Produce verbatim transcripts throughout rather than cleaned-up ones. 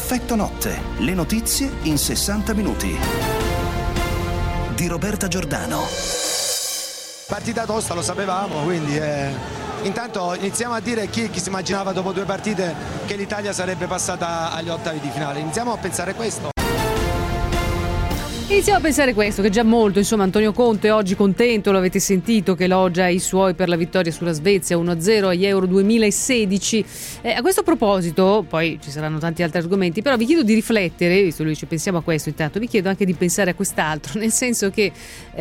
Effetto notte, le notizie in sessanta minuti. Di Roberta Giordano. Partita tosta, lo sapevamo, quindi eh, intanto iniziamo a dire chi, chi si immaginava dopo due partite che l'Italia sarebbe passata agli ottavi di finale. Iniziamo a pensare questo. Iniziamo a pensare questo, che già molto, insomma. Antonio Conte oggi contento, lo avete sentito, che elogia i suoi per la vittoria sulla Svezia uno a zero agli Euro duemilasedici. Eh, a questo proposito, poi ci saranno tanti altri argomenti, però vi chiedo di riflettere, visto lui dice pensiamo a questo intanto, vi chiedo anche di pensare a quest'altro, nel senso che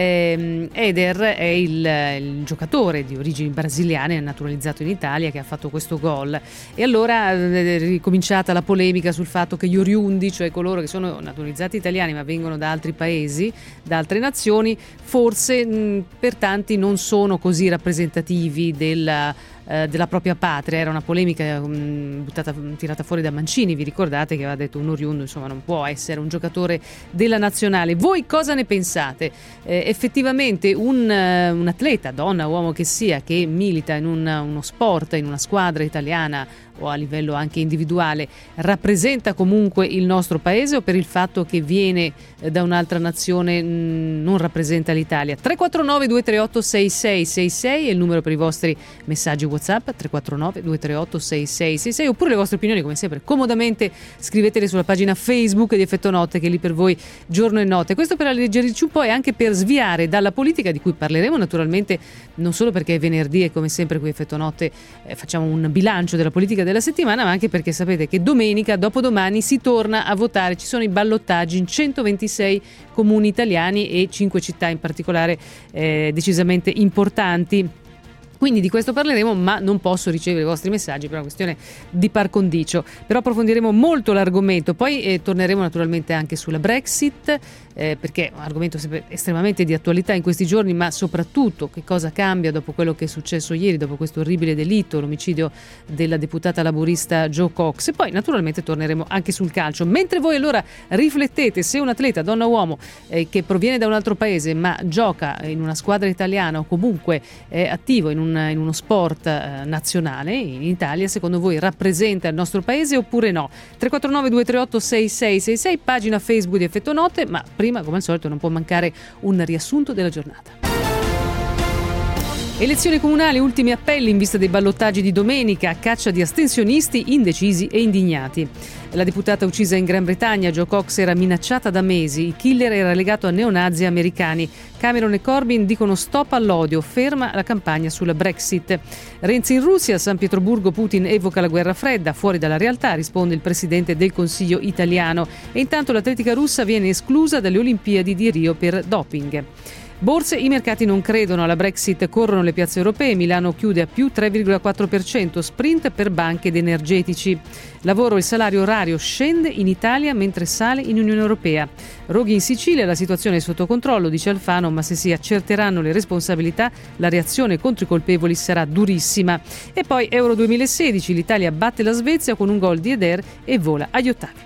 ehm, Eder è il, il giocatore di origini brasiliane, naturalizzato in Italia, che ha fatto questo gol. E allora è ricominciata la polemica sul fatto che gli oriundi, cioè coloro che sono naturalizzati italiani ma vengono da altri paesi, da altre nazioni, forse mh, per tanti non sono così rappresentativi della, eh, della propria patria. Era una polemica mh, buttata, tirata fuori da Mancini, vi ricordate, che aveva detto un oriundo insomma non può essere un giocatore della nazionale. Voi cosa ne pensate? Eh, effettivamente un, uh, un atleta, donna, uomo che sia, che milita in un, uno sport, in una squadra italiana o a livello anche individuale, rappresenta comunque il nostro paese, o per il fatto che viene da un'altra nazione mh, non rappresenta l'Italia? tre quattro nove due tre otto sei sei sei sei è il numero per i vostri messaggi WhatsApp, tre quattro nove due tre otto sei sei sei sei, oppure le vostre opinioni, come sempre comodamente scrivetele sulla pagina Facebook di Effetto Notte, che è lì per voi giorno e notte. Questo per alleggerirci un po' e anche per sviare dalla politica, di cui parleremo naturalmente non solo perché è venerdì e come sempre qui Effetto Notte eh, facciamo un bilancio della politica della settimana, ma anche perché sapete che domenica, dopodomani, si torna a votare. Ci sono i ballottaggi in centoventisei comuni italiani e cinque città in particolare eh, decisamente importanti. Quindi di questo parleremo, ma non posso ricevere i vostri messaggi per una questione di par condicio. Però approfondiremo molto l'argomento. Poi eh, torneremo naturalmente anche sulla Brexit, eh, perché è un argomento sempre estremamente di attualità in questi giorni, ma soprattutto che cosa cambia dopo quello che è successo ieri, dopo questo orribile delitto, l'omicidio della deputata laburista Jo Cox. E poi naturalmente torneremo anche sul calcio. Mentre voi allora riflettete se un atleta, donna o uomo, eh, che proviene da un altro paese ma gioca in una squadra italiana o comunque è attivo in un in uno sport eh, nazionale in Italia, secondo voi rappresenta il nostro paese oppure no? tre quattro nove due tre otto sei sei sei sei, pagina Facebook di Effetto Notte, ma prima, come al solito, non può mancare un riassunto della giornata. Elezioni comunali, ultimi appelli in vista dei ballottaggi di domenica, caccia di astensionisti indecisi e indignati. La deputata uccisa in Gran Bretagna, Jo Cox, era minacciata da mesi. Il killer era legato a neonazi americani. Cameron e Corbyn dicono stop all'odio, ferma la campagna sulla Brexit. Renzi in Russia, a San Pietroburgo Putin evoca la guerra fredda, fuori dalla realtà, risponde il presidente del Consiglio italiano. E intanto l'atletica russa viene esclusa dalle Olimpiadi di Rio per doping. Borse, i mercati non credono alla Brexit, corrono le piazze europee, Milano chiude a più tre virgola quattro per cento, sprint per banche ed energetici. Lavoro, il salario orario scende in Italia mentre sale in Unione Europea. Roghi in Sicilia, la situazione è sotto controllo, dice Alfano, ma se si accerteranno le responsabilità la reazione contro i colpevoli sarà durissima. E poi Euro duemilasedici, l'Italia batte la Svezia con un gol di Eder e vola agli ottavi.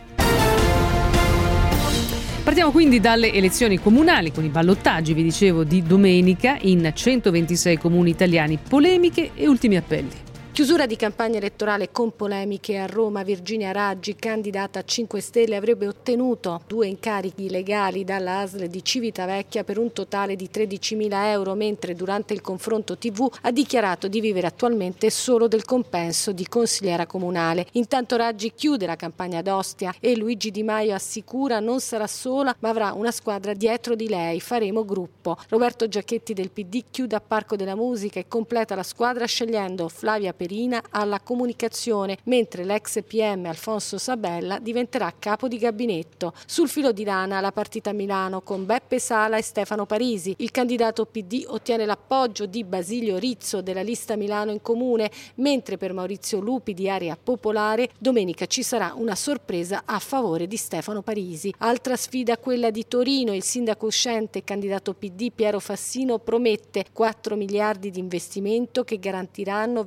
Partiamo quindi dalle elezioni comunali con i ballottaggi, vi dicevo, di domenica in centoventisei comuni italiani, polemiche e ultimi appelli. Chiusura di campagna elettorale con polemiche a Roma. Virginia Raggi, candidata a cinque Stelle, avrebbe ottenuto due incarichi legali dalla A S L di Civitavecchia per un totale di tredicimila euro, mentre durante il confronto tivù ha dichiarato di vivere attualmente solo del compenso di consigliera comunale. Intanto Raggi chiude la campagna ad Ostia e Luigi Di Maio assicura non sarà sola ma avrà una squadra dietro di lei, faremo gruppo. Roberto Giacchetti del P D chiude a Parco della Musica e completa la squadra scegliendo Flavia Perina alla comunicazione, mentre l'ex P M Alfonso Sabella diventerà capo di gabinetto. Sul filo di lana la partita a Milano con Beppe Sala e Stefano Parisi. Il candidato P D ottiene l'appoggio di Basilio Rizzo della lista Milano in Comune, mentre per Maurizio Lupi di Area Popolare domenica ci sarà una sorpresa a favore di Stefano Parisi. Altra sfida quella di Torino, il sindaco uscente e candidato P D Piero Fassino promette quattro miliardi di investimento che garantiranno ventimila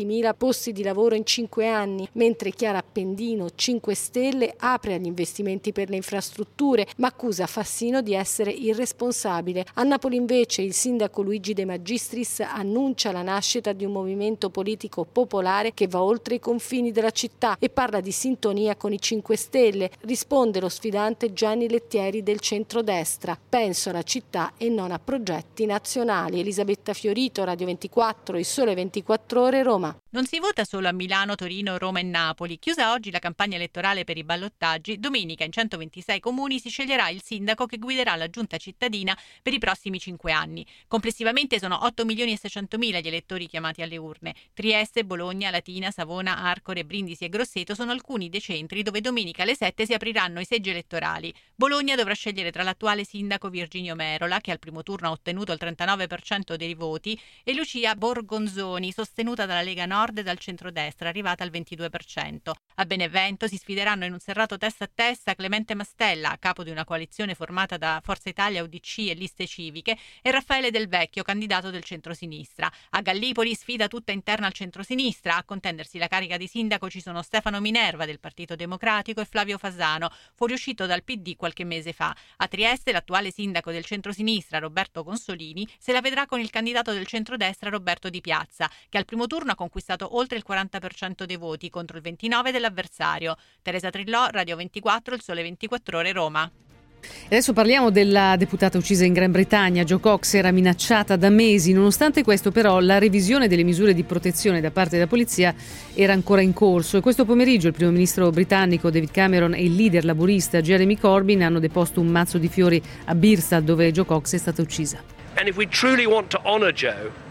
ventimila posti di lavoro in cinque anni, mentre Chiara Appendino, cinque Stelle, apre agli investimenti per le infrastrutture, ma accusa Fassino di essere irresponsabile. A Napoli invece il sindaco Luigi De Magistris annuncia la nascita di un movimento politico popolare che va oltre i confini della città e parla di sintonia con i cinque Stelle. Risponde lo sfidante Gianni Lettieri del centrodestra. Penso alla città e non a progetti nazionali. Elisabetta Fiorito, Radio ventiquattro, Il Sole ventiquattro Ore, Roma. Non si vota solo a Milano, Torino, Roma e Napoli. Chiusa oggi la campagna elettorale per i ballottaggi, domenica in centoventisei comuni si sceglierà il sindaco che guiderà la giunta cittadina per i prossimi cinque anni. Complessivamente sono otto milioni e seicentomila gli elettori chiamati alle urne. Trieste, Bologna, Latina, Savona, Arcore, Brindisi e Grosseto sono alcuni dei centri dove domenica alle sette si apriranno i seggi elettorali. Bologna dovrà scegliere tra l'attuale sindaco Virginio Merola, che al primo turno ha ottenuto il trentanove per cento dei voti, e Lucia Borgonzoni, sostenuta dalla Lega Nord e dal centrodestra, arrivata al ventidue per cento. A Benevento si sfideranno in un serrato testa a testa Clemente Mastella, a capo di una coalizione formata da Forza Italia, U D C e liste civiche, e Raffaele Del Vecchio, candidato del centrosinistra. A Gallipoli sfida tutta interna al centrosinistra. A contendersi la carica di sindaco ci sono Stefano Minerva del Partito Democratico e Flavio Fasano, fuoriuscito dal P D qualche mese fa. A Trieste l'attuale sindaco del centrosinistra, Roberto Consolini, se la vedrà con il candidato del centrodestra Roberto Di Piazza, che al primo turno ha conquistato oltre il quaranta per cento dei voti contro il ventinove dell'avversario. Teresa Trillò, Radio ventiquattro, Il Sole ventiquattro Ore, Roma. Adesso parliamo della deputata uccisa in Gran Bretagna. Jo Cox era minacciata da mesi. Nonostante questo, però, la revisione delle misure di protezione da parte della polizia era ancora in corso e questo pomeriggio il primo ministro britannico David Cameron e il leader laburista Jeremy Corbyn hanno deposto un mazzo di fiori a Birstall, dove Jo Cox è stata uccisa. And if we truly want to honor Jo,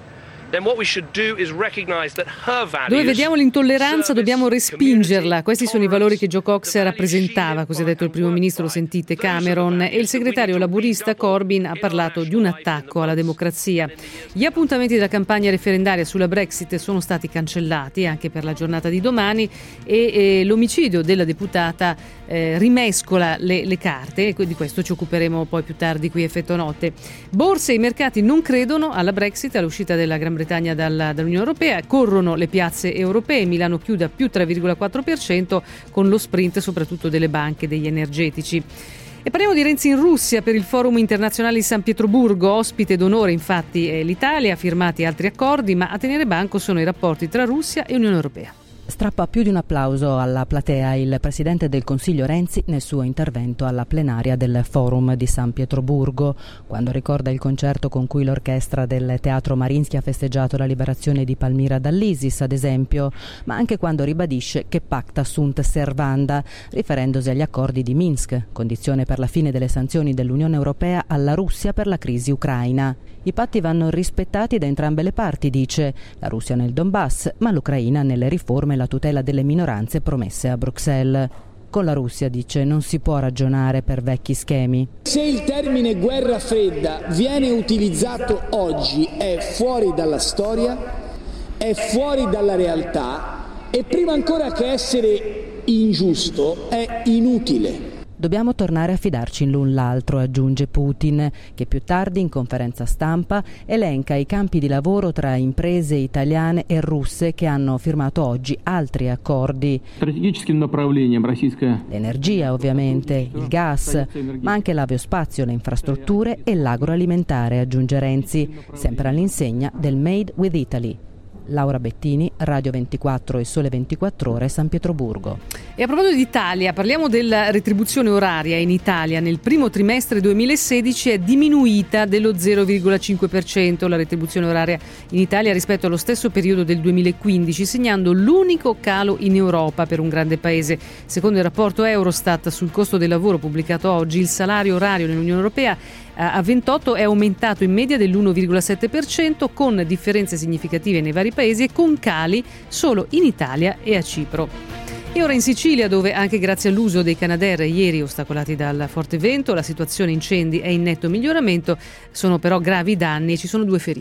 dove vediamo l'intolleranza dobbiamo respingerla. Questi sono i valori che Jo Cox rappresentava, così ha detto il primo ministro, sentite Cameron, e il segretario laburista Corbyn ha parlato di un attacco alla democrazia. Gli appuntamenti della campagna referendaria sulla Brexit sono stati cancellati anche per la giornata di domani e, e l'omicidio della deputata eh, rimescola le, le carte, e di questo ci occuperemo poi più tardi qui a Effetto Notte. Borse e i mercati non credono alla Brexit, all'uscita della Gran Bretagna dalla, dall'Unione Europea, corrono le piazze europee. Milano chiude a più tre virgola quattro per cento con lo sprint soprattutto delle banche e degli energetici. E parliamo di Renzi in Russia per il Forum internazionale di San Pietroburgo. Ospite d'onore infatti è l'Italia, firmati altri accordi, ma a tenere banco sono i rapporti tra Russia e Unione Europea. Strappa più di un applauso alla platea il presidente del Consiglio Renzi nel suo intervento alla plenaria del Forum di San Pietroburgo, quando ricorda il concerto con cui l'orchestra del Teatro Mariinsky ha festeggiato la liberazione di Palmira dall'ISIS, ad esempio, ma anche quando ribadisce che pacta sunt servanda, riferendosi agli accordi di Minsk, condizione per la fine delle sanzioni dell'Unione Europea alla Russia per la crisi ucraina. I patti vanno rispettati da entrambe le parti, dice, la Russia nel Donbass, ma l'Ucraina nelle riforme e la tutela delle minoranze promesse a Bruxelles. Con la Russia, dice, non si può ragionare per vecchi schemi. Se il termine guerra fredda viene utilizzato oggi è fuori dalla storia, è fuori dalla realtà e prima ancora che essere ingiusto è inutile. Dobbiamo tornare a fidarci l'un l'altro, aggiunge Putin, che più tardi in conferenza stampa elenca i campi di lavoro tra imprese italiane e russe che hanno firmato oggi altri accordi. L'energia, ovviamente, il gas, ma anche l'aviospazio, le infrastrutture e l'agroalimentare, aggiunge Renzi, sempre all'insegna del Made with Italy. Laura Bettini, Radio ventiquattro e Sole ventiquattro Ore, San Pietroburgo. E a proposito d'Italia, parliamo della retribuzione oraria in Italia. Nel primo trimestre duemilasedici è diminuita dello zero virgola cinque per cento la retribuzione oraria in Italia rispetto allo stesso periodo del duemilaquindici, segnando l'unico calo in Europa per un grande paese. Secondo il rapporto Eurostat sul costo del lavoro pubblicato oggi, il salario orario nell'Unione Europea a ventotto è aumentato in media dell'uno virgola sette per cento, con differenze significative nei vari paesi e con cali solo in Italia e a Cipro. E ora in Sicilia, dove anche grazie all'uso dei Canadair ieri ostacolati dal forte vento, la situazione incendi è in netto miglioramento, sono però gravi i danni e ci sono due feriti.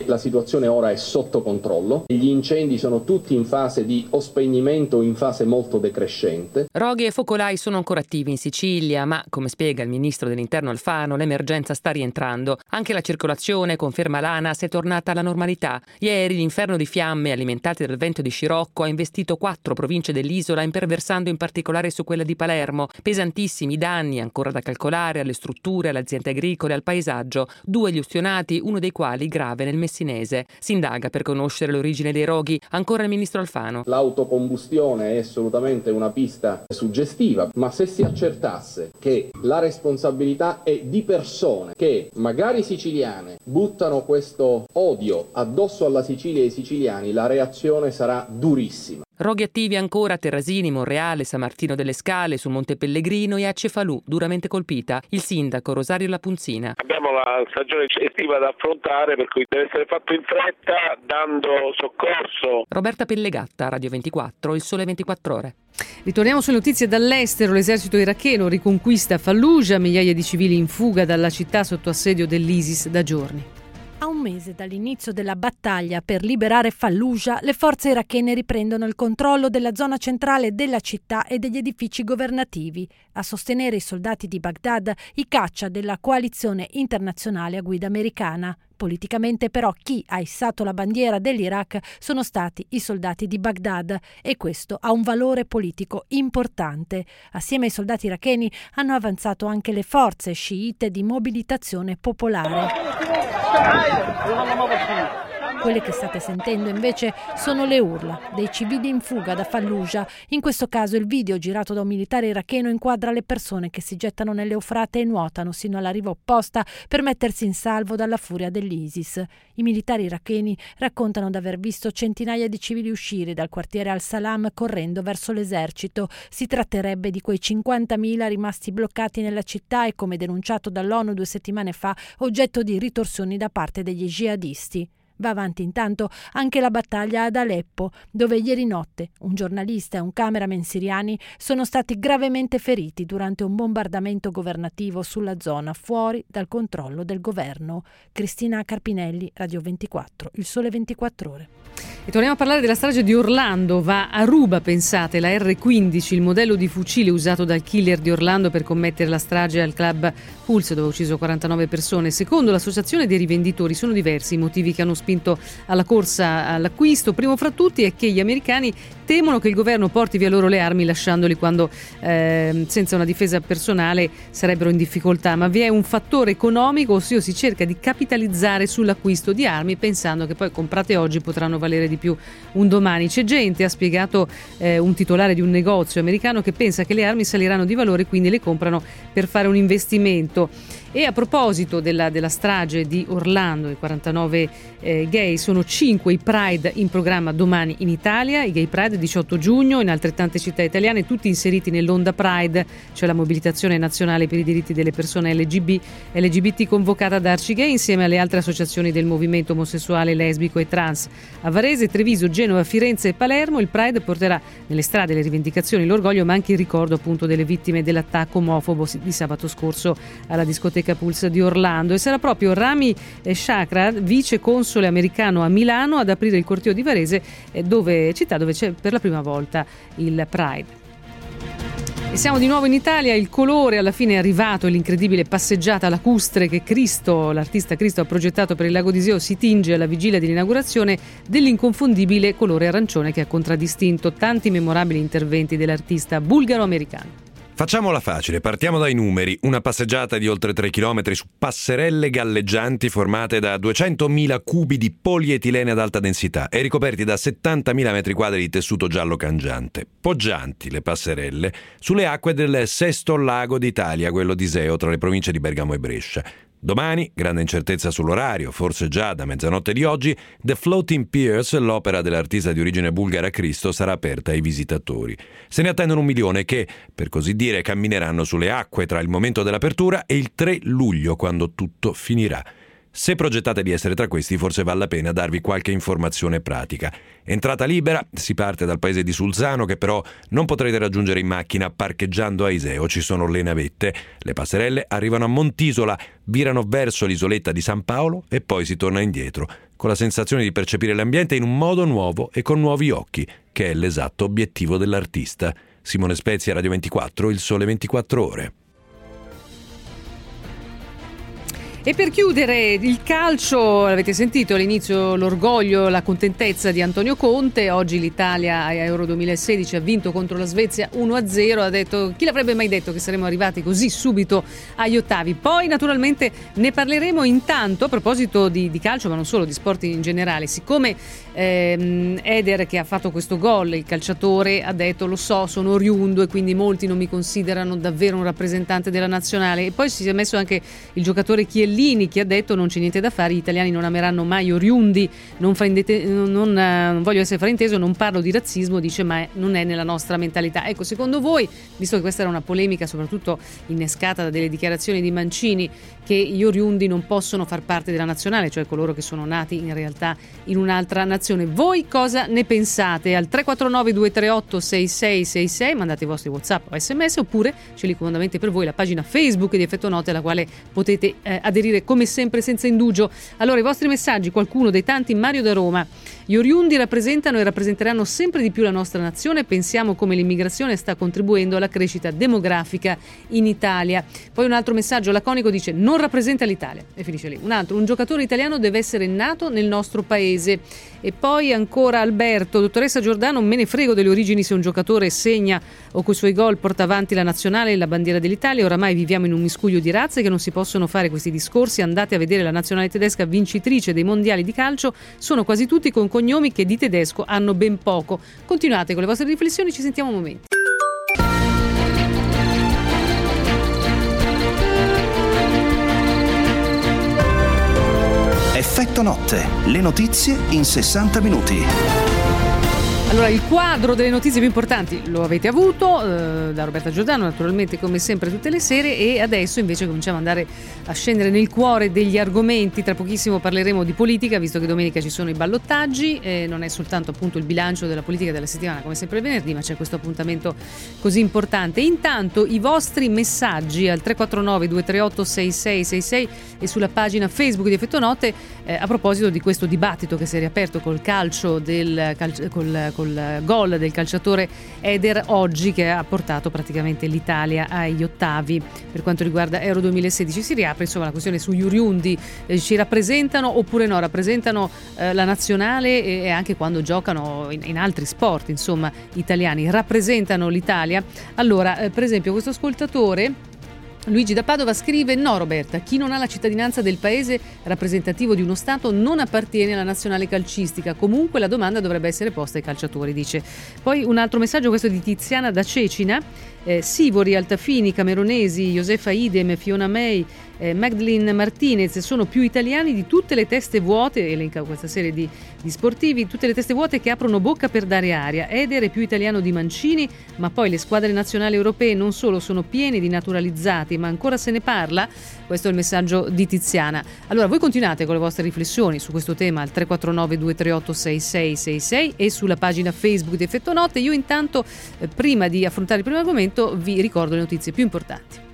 La situazione ora è sotto controllo, gli incendi sono tutti in fase di o spegnimento o in fase molto decrescente. Roghi e focolai sono ancora attivi in Sicilia, ma come spiega il ministro dell'Interno Alfano, l'emergenza sta rientrando. Anche la circolazione, conferma l'ANAS, è tornata alla normalità. Ieri l'inferno di fiamme alimentate dal vento di scirocco ha investito quattro province dell'isola, imperversando in particolare su quella di Palermo. Pesantissimi danni ancora da calcolare alle strutture, alle aziende agricole, al paesaggio. Due gli ustionati, uno dei quali grave nel Messinese. Si indaga per conoscere l'origine dei roghi. Ancora il ministro Alfano. L'autocombustione è assolutamente una pista suggestiva, ma se si accertasse che la responsabilità è di persone che, magari siciliane, buttano questo odio addosso alla Sicilia e ai siciliani, la reazione sarà durissima. Roghi attivi ancora a Terrasini, Monreale, San Martino delle Scale, sul Monte Pellegrino e a Cefalù, duramente colpita. Il sindaco Rosario Lapunzina. Abbiamo la stagione estiva da affrontare, per cui deve essere fatto in fretta, dando soccorso. Roberta Pellegatta, Radio ventiquattro, Il Sole ventiquattro Ore. Ritorniamo sulle notizie dall'estero. L'esercito iracheno riconquista Fallujah, migliaia di civili in fuga dalla città sotto assedio dell'ISIS da giorni. A un mese dall'inizio della battaglia per liberare Fallujah, le forze irachene riprendono il controllo della zona centrale della città e degli edifici governativi. A sostenere i soldati di Baghdad, i caccia della coalizione internazionale a guida americana. Politicamente però chi ha issato la bandiera dell'Iraq sono stati i soldati di Baghdad e questo ha un valore politico importante. Assieme ai soldati iracheni hanno avanzato anche le forze sciite di mobilitazione popolare. Quelle che state sentendo invece sono le urla dei civili in fuga da Fallujah. In questo caso il video girato da un militare iracheno inquadra le persone che si gettano nelle Eufrate e nuotano sino alla riva opposta per mettersi in salvo dalla furia dell'ISIS. I militari iracheni raccontano di aver visto centinaia di civili uscire dal quartiere Al-Salam correndo verso l'esercito. Si tratterebbe di quei cinquantamila rimasti bloccati nella città e, come denunciato dall'ONU due settimane fa, oggetto di ritorsioni da parte degli jihadisti. Va avanti intanto anche la battaglia ad Aleppo, dove ieri notte un giornalista e un cameraman siriani sono stati gravemente feriti durante un bombardamento governativo sulla zona fuori dal controllo del governo. Cristina Carpinelli, Radio ventiquattro, Il Sole ventiquattro Ore. E torniamo a parlare della strage di Orlando. Va a ruba, pensate, la erre quindici, il modello di fucile usato dal killer di Orlando per commettere la strage al club Pulse, dove ha ucciso quarantanove persone. Secondo l'associazione dei rivenditori sono diversi i motivi che hanno spinto alla corsa all'acquisto. Primo fra tutti è che gli americani temono che il governo porti via loro le armi lasciandoli quando eh, senza una difesa personale sarebbero in difficoltà, ma vi è un fattore economico, ossia si cerca di capitalizzare sull'acquisto di armi pensando che poi comprate oggi potranno valere di più un domani. C'è gente, ha spiegato eh, un titolare di un negozio americano, che pensa che le armi saliranno di valore, quindi le comprano per fare un investimento. E a proposito della, della strage di Orlando, i quarantanove eh, gay, sono cinque i Pride in programma domani in Italia, i Gay Pride diciotto giugno in altrettante città italiane, tutti inseriti nell'Onda Pride, cioè la mobilitazione nazionale per i diritti delle persone L G B, L G B T convocata da Arcigay insieme alle altre associazioni del movimento omosessuale, lesbico e trans. A Varese, Treviso, Genova, Firenze e Palermo il Pride porterà nelle strade le rivendicazioni, l'orgoglio, ma anche il ricordo appunto delle vittime dell'attacco omofobo di sabato scorso alla discoteca Pulse di Orlando. E sarà proprio Rami Shakra, vice console americano a Milano, ad aprire il corteo di Varese, dove, città dove c'è per la prima volta il Pride. E siamo di nuovo in Italia, il colore alla fine è arrivato e l'incredibile passeggiata lacustre che Cristo, l'artista Cristo ha progettato per il Lago d'Iseo si tinge alla vigilia dell'inaugurazione dell'inconfondibile colore arancione che ha contraddistinto tanti memorabili interventi dell'artista bulgaro-americano. Facciamola facile, partiamo dai numeri. Una passeggiata di oltre tre chilometri su passerelle galleggianti formate da duecentomila cubi di polietilene ad alta densità e ricoperti da settantamila metri quadri di tessuto giallo cangiante. Poggianti le passerelle sulle acque del sesto lago d'Italia, quello di Iseo, tra le province di Bergamo e Brescia. Domani, grande incertezza sull'orario, forse già da mezzanotte di oggi, The Floating Piers, l'opera dell'artista di origine bulgara Cristo, sarà aperta ai visitatori. Se ne attendono un milione che, per così dire, cammineranno sulle acque tra il momento dell'apertura e il tre luglio, quando tutto finirà. Se progettate di essere tra questi, forse vale la pena darvi qualche informazione pratica. Entrata libera, si parte dal paese di Sulzano, che però non potrete raggiungere in macchina parcheggiando a Iseo. Ci sono le navette, le passerelle arrivano a Montisola, virano verso l'isoletta di San Paolo e poi si torna indietro, con la sensazione di percepire l'ambiente in un modo nuovo e con nuovi occhi, che è l'esatto obiettivo dell'artista. Simone Spezia, Radio ventiquattro, Il Sole ventiquattro Ore. E per chiudere il calcio, l'avete sentito all'inizio, l'orgoglio, la contentezza di Antonio Conte. Oggi l'Italia a Euro duemilasedici ha vinto contro la Svezia uno a zero, ha detto: chi l'avrebbe mai detto che saremmo arrivati così subito agli ottavi. Poi naturalmente ne parleremo. Intanto, a proposito di, di calcio, ma non solo, di sport in generale, siccome ehm, Eder, che ha fatto questo gol, il calciatore, ha detto: lo so, sono oriundo e quindi molti non mi considerano davvero un rappresentante della nazionale. E poi si è messo anche il giocatore Chiellini, che ha detto: non c'è niente da fare, gli italiani non ameranno mai oriundi, non, fraindete, non, non, non voglio essere frainteso, non parlo di razzismo, dice, ma non è nella nostra mentalità. Ecco, secondo voi, visto che questa era una polemica soprattutto innescata da delle dichiarazioni di Mancini, che gli oriundi non possono far parte della nazionale, cioè coloro che sono nati in realtà in un'altra nazione, voi cosa ne pensate? Al tre quattro nove due tre otto sei sei sei sei mandate i vostri WhatsApp o sms, oppure c'è lì comodamente per voi la pagina Facebook di Effetto Note, alla quale potete eh, aderire come sempre senza indugio. Allora, i vostri messaggi, qualcuno dei tanti. Mario da Roma: gli oriundi rappresentano e rappresenteranno sempre di più la nostra nazione, pensiamo come l'immigrazione sta contribuendo alla crescita demografica in Italia. Poi un altro messaggio laconico dice: non rappresenta l'Italia, e finisce lì. Un altro: un giocatore italiano deve essere nato nel nostro paese. E poi ancora Alberto: dottoressa Giordano, me ne frego delle origini, se un giocatore segna o coi suoi gol porta avanti la nazionale e la bandiera dell'Italia. Oramai viviamo in un miscuglio di razze che non si possono fare questi discorsi. Andate a vedere la nazionale tedesca vincitrice dei mondiali di calcio, sono quasi tutti con cognomi che di tedesco hanno ben poco. Continuate con le vostre riflessioni, ci sentiamo un momento. Effetto Notte, le notizie in sessanta minuti. Allora, il quadro delle notizie più importanti lo avete avuto eh, da Roberta Giordano, naturalmente, come sempre tutte le sere, e adesso invece cominciamo ad andare a scendere nel cuore degli argomenti. Tra pochissimo parleremo di politica, visto che domenica ci sono i ballottaggi, e non è soltanto appunto il bilancio della politica della settimana come sempre il venerdì, ma c'è questo appuntamento così importante. Intanto i vostri messaggi al tre quattro nove due tre otto sei sei sei sei e sulla pagina Facebook di Effetto Note eh, a proposito di questo dibattito che si è riaperto col calcio del calcio, col, col col gol del calciatore Eder oggi, che ha portato praticamente l'Italia agli ottavi. Per quanto riguarda Euro duemilasedici si riapre insomma la questione sugli oriundi, eh, ci rappresentano oppure no, rappresentano eh, la nazionale, e anche quando giocano in, in altri sport, insomma, italiani rappresentano l'Italia. Allora eh, per esempio questo ascoltatore Luigi da Padova scrive: no Roberta, chi non ha la cittadinanza del paese rappresentativo di uno Stato non appartiene alla nazionale calcistica, comunque la domanda dovrebbe essere posta ai calciatori, dice. Poi un altro messaggio, questo di Tiziana da Cecina: eh, Sivori, Altafini, Cameronesi, Josefa Idem, Fiona May, eh, Magdalene Martinez sono più italiani di tutte le teste vuote, elenca questa serie di, di sportivi, tutte le teste vuote che aprono bocca per dare aria. Eder è più italiano di Mancini, ma poi le squadre nazionali europee non solo sono piene di naturalizzati, ma ancora se ne parla. Questo è il messaggio di Tiziana. Allora voi continuate con le vostre riflessioni su questo tema al tre quattro nove due tre otto sei sei sei sei e sulla pagina Facebook di Effetto Notte. Io intanto eh, prima di affrontare il primo argomento vi ricordo le notizie più importanti.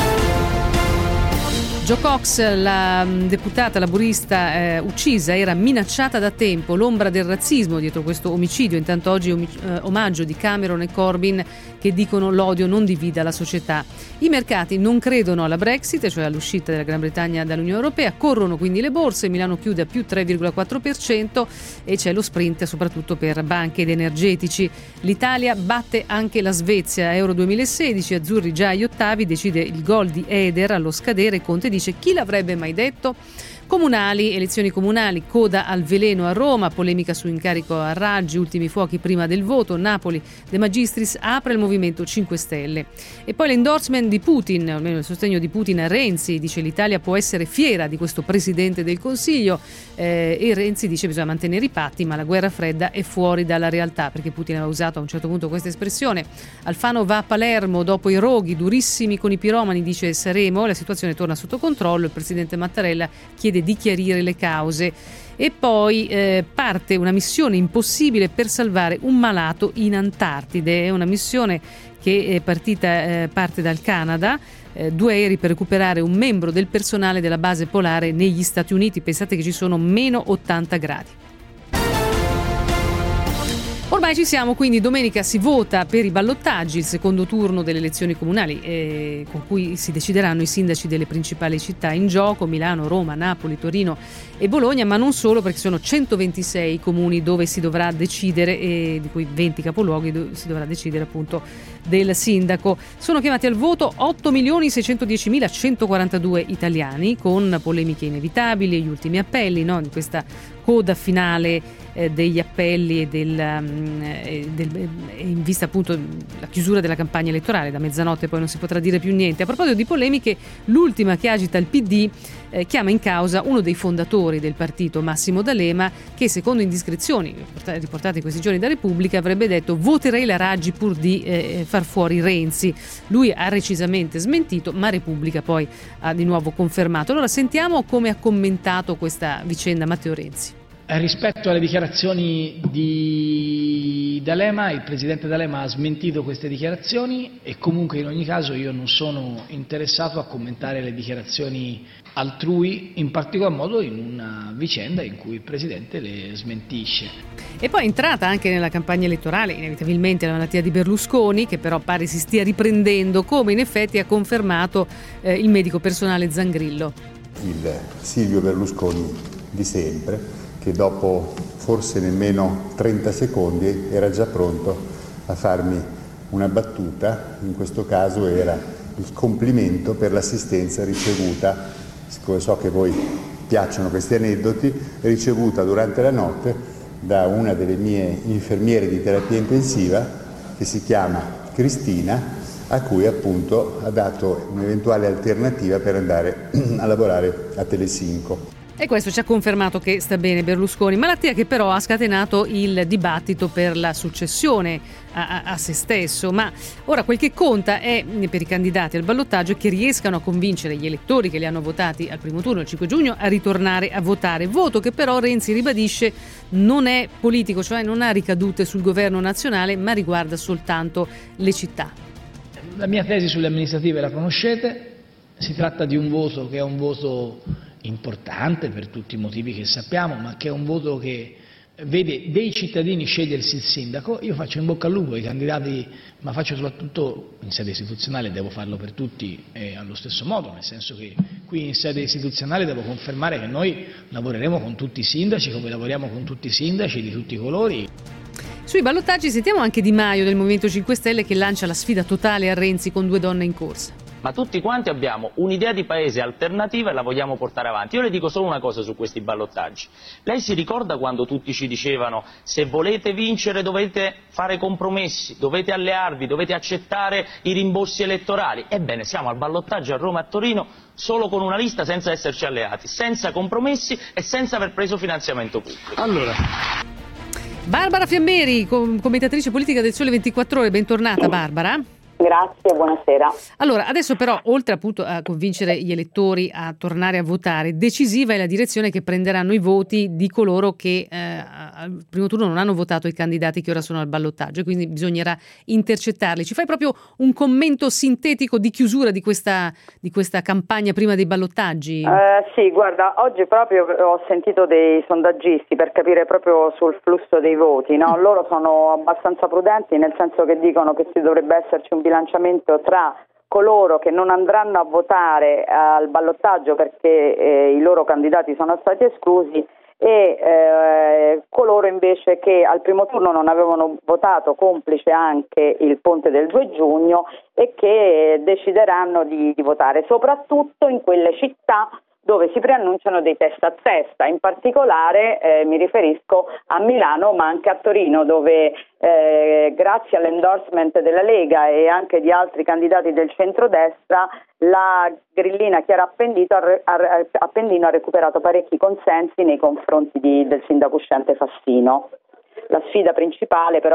Jo Cox, la deputata laburista eh, uccisa, era minacciata da tempo, l'ombra del razzismo dietro questo omicidio. Intanto oggi om- eh, omaggio di Cameron e Corbyn, che dicono l'odio non divida la società. I mercati non credono alla Brexit, cioè all'uscita della Gran Bretagna dall'Unione Europea, corrono quindi le borse, Milano chiude a più tre virgola quattro per cento e c'è lo sprint soprattutto per banche ed energetici. L'Italia batte anche la Svezia, Euro duemilasedici, azzurri già agli ottavi, decide il gol di Eder allo scadere, Conte dice: chi l'avrebbe mai detto? Comunali, elezioni comunali, coda al veleno a Roma, polemica su incarico a Raggi, ultimi fuochi prima del voto, Napoli, De Magistris apre il Movimento cinque Stelle. E poi l'endorsement di Putin, almeno il sostegno di Putin a Renzi, dice l'Italia può essere fiera di questo Presidente del Consiglio, eh, e Renzi dice bisogna mantenere i patti, ma la guerra fredda è fuori dalla realtà, perché Putin aveva usato a un certo punto questa espressione. Alfano va a Palermo dopo i roghi durissimi con i piromani, dice saremo, la situazione torna sotto controllo, il Presidente Mattarella chiede chiede di chiarire le cause. E poi eh, parte una missione impossibile per salvare un malato in Antartide. È una missione che è partita, eh, parte dal Canada, eh, due aerei per recuperare un membro del personale della base polare negli Stati Uniti. Pensate che ci sono meno ottanta gradi. Ormai ci siamo, quindi domenica si vota per i ballottaggi, il secondo turno delle elezioni comunali eh, con cui si decideranno i sindaci delle principali città in gioco, Milano, Roma, Napoli, Torino e Bologna, ma non solo, perché sono centoventisei comuni dove si dovrà decidere, e di cui venti capoluoghi dove si dovrà decidere appunto del sindaco. Sono chiamati al voto otto milioni seicentodiecimila italiani, con polemiche inevitabili e gli ultimi appelli, no? In questa coda finale eh, degli appelli e del, um, e del, e in vista appunto della chiusura della campagna elettorale, da mezzanotte poi non si potrà dire più niente. A proposito di polemiche, l'ultima che agita il P D eh, chiama in causa uno dei fondatori del partito, Massimo D'Alema, che secondo indiscrezioni riportate in questi giorni da Repubblica avrebbe detto: voterei la Raggi pur di eh, far fuori Renzi. Lui ha recisamente smentito, ma Repubblica poi ha di nuovo confermato. Allora sentiamo come ha commentato questa vicenda Matteo Renzi. Rispetto alle dichiarazioni di D'Alema, il presidente D'Alema ha smentito queste dichiarazioni e comunque in ogni caso io non sono interessato a commentare le dichiarazioni altrui, in particolar modo in una vicenda in cui il presidente le smentisce. E poi è entrata anche nella campagna elettorale inevitabilmente la malattia di Berlusconi, che però pare si stia riprendendo, come in effetti ha confermato eh, il medico personale Zangrillo. Il Silvio Berlusconi di sempre, che dopo forse nemmeno trenta secondi era già pronto a farmi una battuta. In questo caso era il complimento per l'assistenza ricevuta, siccome so che voi piacciono questi aneddoti, ricevuta durante la notte da una delle mie infermiere di terapia intensiva che si chiama Cristina, a cui appunto ha dato un'eventuale alternativa per andare a lavorare a Telecinco. E questo ci ha confermato che sta bene Berlusconi, malattia che però ha scatenato il dibattito per la successione a, a, a se stesso. Ma ora quel che conta è, per i candidati al ballottaggio, che riescano a convincere gli elettori che li hanno votati al primo turno il cinque giugno a ritornare a votare. Voto che però Renzi ribadisce non è politico, cioè non ha ricadute sul governo nazionale, ma riguarda soltanto le città. La mia tesi sulle amministrative la conoscete, si tratta di un voto che è un voto importante per tutti i motivi che sappiamo, ma che è un voto che vede dei cittadini scegliersi il sindaco. Io faccio in bocca al lupo ai candidati, ma faccio soprattutto in sede istituzionale, devo farlo per tutti eh, allo stesso modo, nel senso che qui in sede istituzionale devo confermare che noi lavoreremo con tutti i sindaci, come lavoriamo con tutti i sindaci di tutti i colori. Sui ballottaggi sentiamo anche Di Maio del Movimento cinque Stelle, che lancia la sfida totale a Renzi con due donne in corsa. Ma tutti quanti abbiamo un'idea di paese alternativa e la vogliamo portare avanti. Io le dico solo una cosa su questi ballottaggi. Lei si ricorda quando tutti ci dicevano: se volete vincere dovete fare compromessi, dovete allearvi, dovete accettare i rimborsi elettorali? Ebbene, siamo al ballottaggio a Roma e a Torino solo con una lista, senza esserci alleati, senza compromessi e senza aver preso finanziamento pubblico. Allora... Barbara Fiammeri, commentatrice politica del Sole ventiquattro Ore, bentornata Barbara. Grazie, buonasera. Allora, adesso però, oltre appunto a convincere gli elettori a tornare a votare, decisiva è la direzione che prenderanno i voti di coloro che eh, al primo turno non hanno votato i candidati che ora sono al ballottaggio, e quindi bisognerà intercettarli. Ci fai proprio un commento sintetico di chiusura di questa, di questa campagna prima dei ballottaggi? Eh, sì, guarda, oggi proprio ho sentito dei sondaggisti per capire proprio sul flusso dei voti, no? Loro sono abbastanza prudenti, nel senso che dicono che ci dovrebbe esserci un bilanciamento tra coloro che non andranno a votare al ballottaggio perché eh, i loro candidati sono stati esclusi e eh, coloro invece che al primo turno non avevano votato, complice anche il ponte del due giugno, e che decideranno di, di votare, soprattutto in quelle città dove si preannunciano dei test a testa. In particolare eh, mi riferisco a Milano, ma anche a Torino, dove eh, grazie all'endorsement della Lega e anche di altri candidati del centrodestra, la grillina Chiara Appendino ha, ha, Appendino ha recuperato parecchi consensi nei confronti di, del sindaco uscente Fassino. La sfida principale però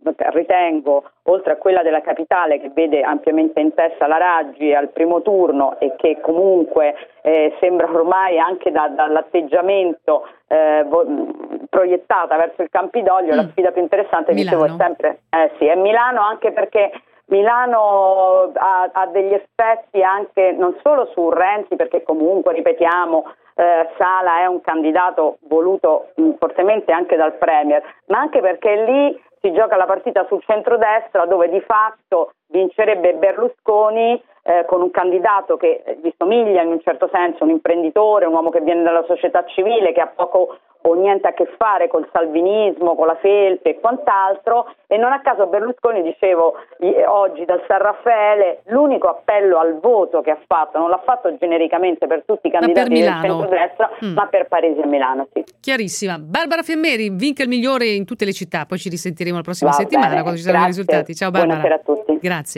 ritengo, oltre a quella della capitale che vede ampiamente in testa la Raggi al primo turno e che comunque eh, sembra ormai anche da, dall'atteggiamamento eh, vo- proiettata verso il Campidoglio, mm. la sfida più interessante dicevo, è sempre eh, sì, è Milano, anche perché Milano ha, ha degli effetti anche non solo su Renzi, perché comunque ripetiamo eh, Sala è un candidato voluto mh, fortemente anche dal Premier, ma anche perché lì si gioca la partita sul centrodestra, dove di fatto vincerebbe Berlusconi eh, con un candidato che gli somiglia in un certo senso, un imprenditore, un uomo che viene dalla società civile, che ha poco o niente a che fare col salvinismo, con la Felpe e quant'altro, e non a caso Berlusconi, dicevo oggi dal San Raffaele, l'unico appello al voto che ha fatto, non l'ha fatto genericamente per tutti i candidati del centrodestra, mm. ma per Parisi e Milano. Sì. Chiarissima. Barbara Fiammeri, vinca il migliore in tutte le città, poi ci risentiremo la prossima Va settimana bene. quando ci saranno i risultati. Ciao Barbara. Buonasera a tutti. Grazie.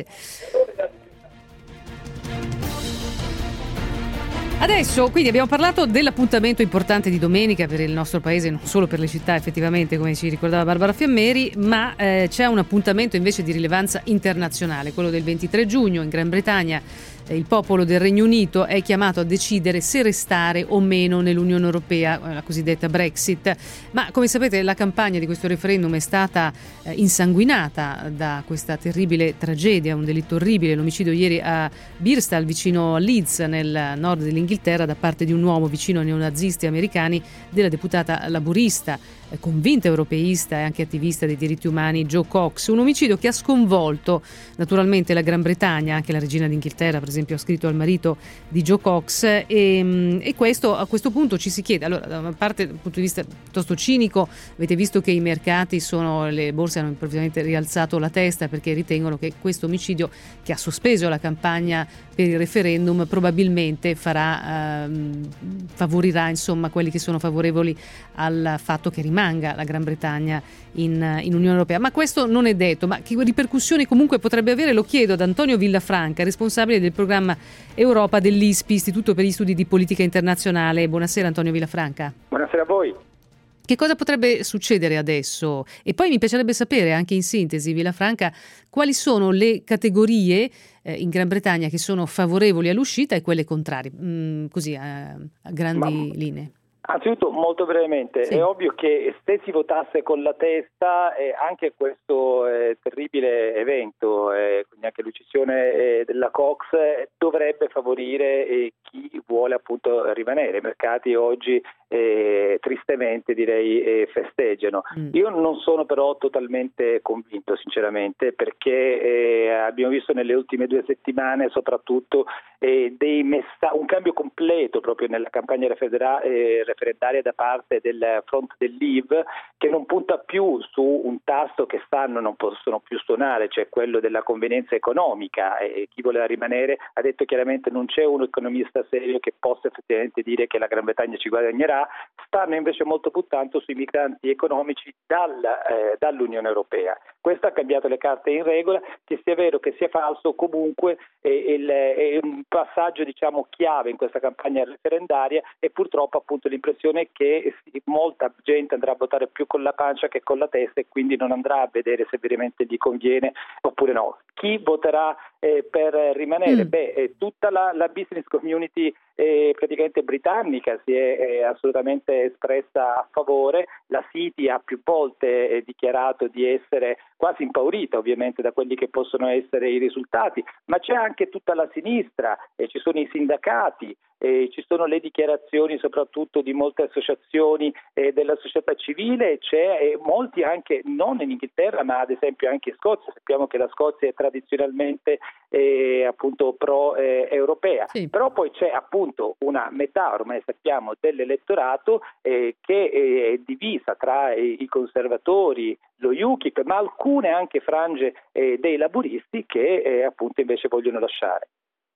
Adesso, quindi abbiamo parlato dell'appuntamento importante di domenica per il nostro paese, non solo per le città effettivamente, come ci ricordava Barbara Fiammeri, ma eh, c'è un appuntamento invece di rilevanza internazionale, quello del ventitré giugno in Gran Bretagna. Il popolo del Regno Unito è chiamato a decidere se restare o meno nell'Unione Europea, la cosiddetta Brexit. Ma come sapete la campagna di questo referendum è stata eh, insanguinata da questa terribile tragedia, un delitto orribile, l'omicidio ieri a Birstall vicino a Leeds nel nord dell'Inghilterra da parte di un uomo vicino ai neonazisti americani della deputata laburista, eh, convinta europeista e anche attivista dei diritti umani Jo Cox. Un omicidio che ha sconvolto naturalmente la Gran Bretagna, anche la regina d'Inghilterra per esempio ha scritto al marito di Jo Cox e, e questo a questo punto ci si chiede, allora da una parte dal punto di vista piuttosto cinico, avete visto che i mercati sono, le borse hanno improvvisamente rialzato la testa perché ritengono che questo omicidio che ha sospeso la campagna per il referendum probabilmente farà ehm, favorirà insomma quelli che sono favorevoli al fatto che rimanga la Gran Bretagna in, in Unione Europea, ma questo non è detto. Ma che ripercussioni comunque potrebbe avere? Lo chiedo ad Antonio Villafranca, responsabile del programma Europa dell'I S P I, Istituto per gli Studi di Politica Internazionale. Buonasera Antonio Villafranca. Buonasera a voi. Che cosa potrebbe succedere adesso? E poi mi piacerebbe sapere anche in sintesi, Villafranca, quali sono le categorie eh, in Gran Bretagna che sono favorevoli all'uscita e quelle contrarie, mm, così a, a grandi Ma... linee. Anzitutto, molto brevemente, sì. È ovvio che se si votasse con la testa eh, anche questo eh, terribile evento, eh, quindi anche l'uccisione eh, della Cox, eh, dovrebbe favorire eh, chi vuole appunto rimanere. I mercati oggi eh, tristemente direi eh, festeggiano. Mm. Io non sono però totalmente convinto sinceramente, perché eh, abbiamo visto nelle ultime due settimane soprattutto eh, dei messa- un cambio completo proprio nella campagna referendaria eh, referendaria da parte del front del Leave, che non punta più su un tasto che sanno non possono più suonare, cioè quello della convenienza economica, e chi voleva rimanere ha detto chiaramente non c'è un economista serio che possa effettivamente dire che la Gran Bretagna ci guadagnerà. Stanno invece molto puntando sui migranti economici dal, eh, dall'Unione Europea. Questo ha cambiato le carte in regola, che sia vero che sia falso, comunque è, il, è un passaggio diciamo chiave in questa campagna referendaria, e purtroppo appunto l'impressione è che molta gente andrà a votare più con la pancia che con la testa, e quindi non andrà a vedere se veramente gli conviene oppure no. Chi voterà eh, per rimanere? Mm. Beh, eh, tutta la, la business community eh, praticamente britannica si è eh, assolutamente espressa a favore. La City ha più volte eh, dichiarato di essere quasi impaurita ovviamente da quelli che possono essere i risultati, ma c'è anche tutta la sinistra, eh, ci sono i sindacati, eh, ci sono le dichiarazioni soprattutto di molte associazioni eh, della società civile, c'è eh, molti anche non in Inghilterra ma ad esempio anche in Scozia. Sappiamo che la Scozia è tradizionalmente eh, appunto pro eh, europea, sì. Però poi c'è appunto una metà, ormai sappiamo, dell'elettorato eh, che è divisa tra i, i conservatori, lo U K I P, ma alcune anche frange eh, dei laburisti che eh, appunto invece vogliono lasciare.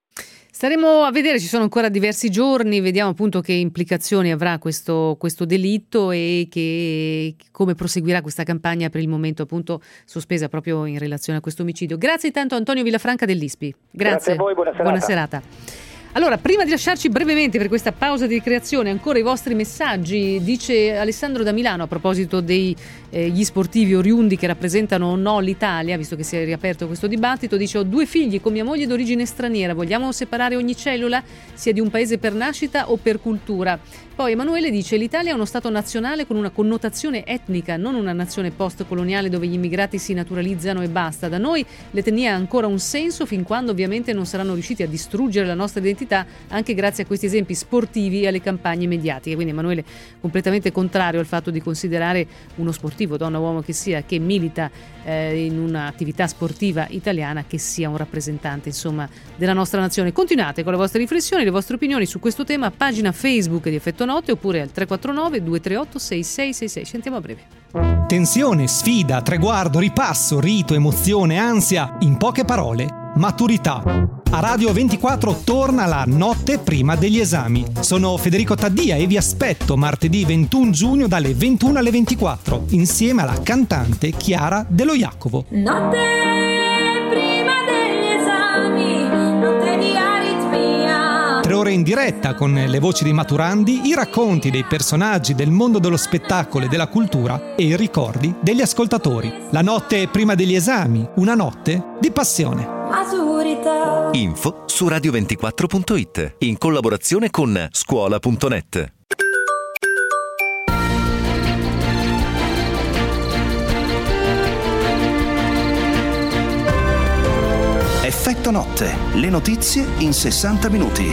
Staremo a vedere, ci sono ancora diversi giorni, vediamo appunto che implicazioni avrà questo, questo delitto e che, come proseguirà questa campagna, per il momento appunto sospesa proprio in relazione a questo omicidio. Grazie tanto Antonio Villafranca dell'I S P I. Grazie. Grazie a voi, buona serata. Buona serata. Allora, prima di lasciarci brevemente per questa pausa di ricreazione, ancora i vostri messaggi. Dice Alessandro da Milano a proposito degli eh, sportivi oriundi che rappresentano o no l'Italia, visto che si è riaperto questo dibattito, dice: ho due figli con mia moglie d'origine straniera, vogliamo separare ogni cellula, sia di un paese per nascita o per cultura? Poi Emanuele dice: l'Italia è uno stato nazionale con una connotazione etnica, non una nazione post-coloniale dove gli immigrati si naturalizzano e basta. Da noi l'etnia ha ancora un senso fin quando ovviamente non saranno riusciti a distruggere la nostra identità, anche grazie a questi esempi sportivi e alle campagne mediatiche. Quindi Emanuele completamente contrario al fatto di considerare uno sportivo, donna o uomo che sia, che milita eh, in un'attività sportiva italiana, che sia un rappresentante insomma della nostra nazione. Continuate con le vostre riflessioni, le vostre opinioni su questo tema, pagina Facebook di Effetto Notte oppure al tre quattro nove due tre otto sei sei sei sei. Sentiamo a breve. Tensione, sfida, traguardo, ripasso, rito, emozione, ansia, in poche parole, maturità. A Radio ventiquattro torna la notte prima degli esami. Sono Federico Taddia e vi aspetto martedì ventuno giugno dalle ventuno alle ventiquattro insieme alla cantante Chiara Dello Jacovo. Notte prima degli esami, notte di aritmia. Tre ore in diretta con le voci dei maturandi, i racconti dei personaggi del mondo dello spettacolo e della cultura e i ricordi degli ascoltatori. La notte prima degli esami, una notte di passione. Maturità. Info su radio ventiquattro punto it in collaborazione con scuola punto net. Effetto Notte, le notizie in sessanta minuti.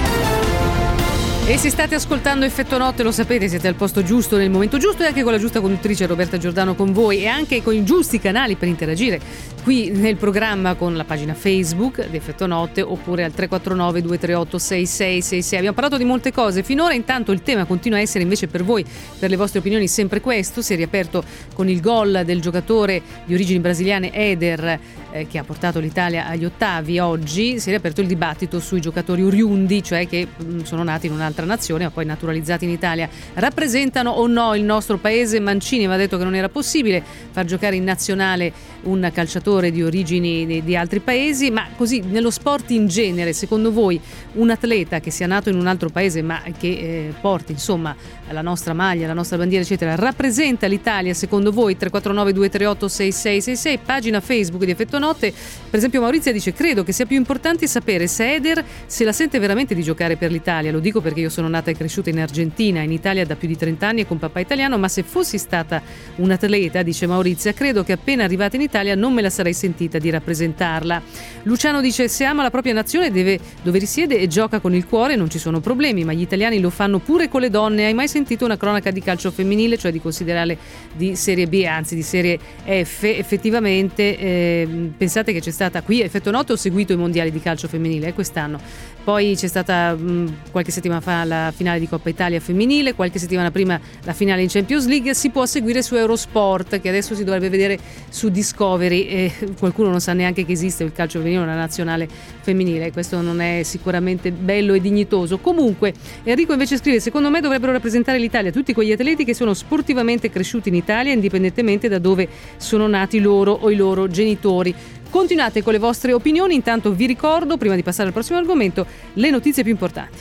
E se state ascoltando Effetto Notte, lo sapete, siete al posto giusto, nel momento giusto, e anche con la giusta conduttrice Roberta Giordano con voi, e anche con i giusti canali per interagire qui nel programma con la pagina Facebook di Effetto Notte oppure al tre quattro nove due tre otto sei sei sei sei. Abbiamo parlato di molte cose finora, intanto il tema continua a essere invece per voi, per le vostre opinioni, sempre questo. Si è riaperto con il gol del giocatore di origini brasiliane Éder eh, che ha portato l'Italia agli ottavi oggi. Si è riaperto il dibattito sui giocatori oriundi, cioè che mh, sono nati in un'altra nazione ma poi naturalizzati in Italia. Rappresentano o no il nostro paese? Mancini aveva detto che non era possibile far giocare in nazionale un calciatore di origini di, di altri paesi, ma così nello sport in genere, secondo voi un atleta che sia nato in un altro paese ma che eh, porti insomma la nostra maglia, la nostra bandiera eccetera, rappresenta l'Italia secondo voi? Tre quattro nove due tre otto sei sei sei sei, pagina Facebook di Effetto Notte. Per esempio Maurizia dice: credo che sia più importante sapere se Éder se la sente veramente di giocare per l'Italia. Lo dico perché io sono nata e cresciuta in Argentina, in Italia da più di trenta anni e con papà italiano, ma se fossi stata un atleta, dice Maurizia, credo che appena arrivata in Italia non me la sarei sentita di rappresentarla. Luciano dice: se ama la propria nazione deve dove risiede e gioca con il cuore, non ci sono problemi, ma gli italiani lo fanno pure con le donne. Hai mai sentito una cronaca di calcio femminile, cioè di considerarle di serie B, anzi di serie F? Effettivamente eh, pensate che c'è stata qui Effetto Notte, ho seguito i mondiali di calcio femminile eh, quest'anno, poi c'è stata mh, qualche settimana fa la finale di Coppa Italia femminile, qualche settimana prima la finale in Champions League. Si può seguire su Eurosport, che adesso si dovrebbe vedere su Discovery, e qualcuno non sa neanche che esiste il calcio femminile, una nazionale femminile. Questo non è sicuramente bello e dignitoso. Comunque Enrico invece scrive: secondo me dovrebbero rappresentare l'Italia tutti quegli atleti che sono sportivamente cresciuti in Italia, indipendentemente da dove sono nati loro o i loro genitori. Continuate con le vostre opinioni, intanto vi ricordo, prima di passare al prossimo argomento, le notizie più importanti.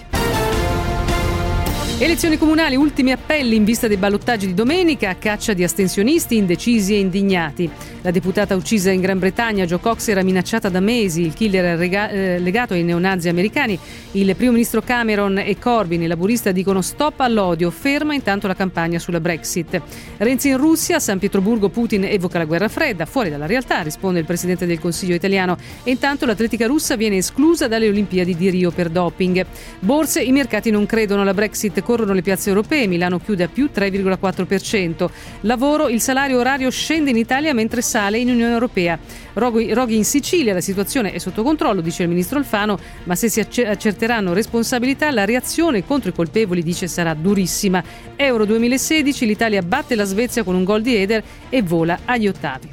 Elezioni comunali, ultimi appelli in vista dei ballottaggi di domenica, caccia di astensionisti indecisi e indignati. La deputata uccisa in Gran Bretagna, Jo Cox, era minacciata da mesi, il killer rega- eh, legato ai neonazi americani. Il primo ministro Cameron e Corbyn, il laburista, dicono stop all'odio, ferma intanto la campagna sulla Brexit. Renzi in Russia, a San Pietroburgo Putin evoca la guerra fredda, fuori dalla realtà, risponde il presidente del Consiglio italiano, e intanto l'atletica russa viene esclusa dalle Olimpiadi di Rio per doping. Borse, i mercati non credono alla Brexit, corrono le piazze europee, Milano chiude a più tre virgola quattro per cento. Lavoro, il salario orario scende in Italia mentre sale in Unione Europea. Roghi, roghi in Sicilia, la situazione è sotto controllo, dice il ministro Alfano, ma se si accerteranno responsabilità la reazione contro i colpevoli, dice, sarà durissima. Euro duemilasedici, l'Italia batte la Svezia con un gol di Éder e vola agli ottavi.